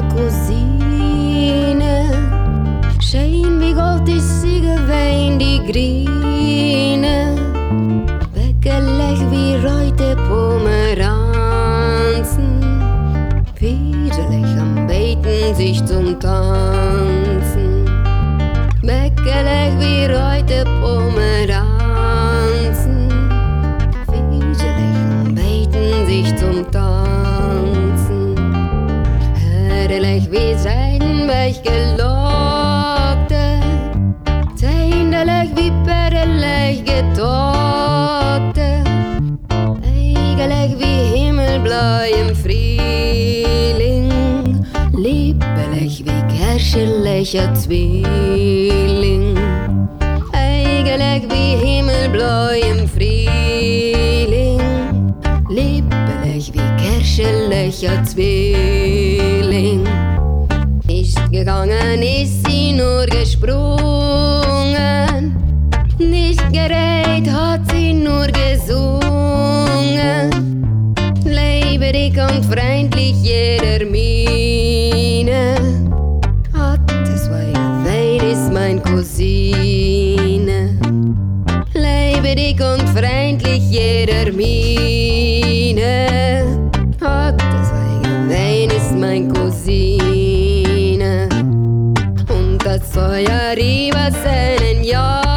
Cousine. Schön wie Gott ist sie gewesen, die Grine. Weckelig wie reute Pomeranzen. Fiedelig am Beten sich zum Tanzen. Weckelig wie reute Pomeranzen. Fiedelig am Beten sich zum Tanzen. Herrlich wie Seidenweich gelockte, zähnlich wie perrelig getockte, eigentlich wie Himmelblau im Frühling, lieblich wie kerschelicher Zwilling, eigentlich wie Himmelblau im Frühling, lieblich wie kerschelicher Zwilling. Nicht gegangen ist sie nur gesprungen, nicht geredet hat sie nur gesungen. Lebendig und freundlich jeder Miene, hat es fein ist mein Cousine. Lebendig und freundlich jeder Miene, hat es fein ist mein Cousine. Und das Feuer über seinen Jahr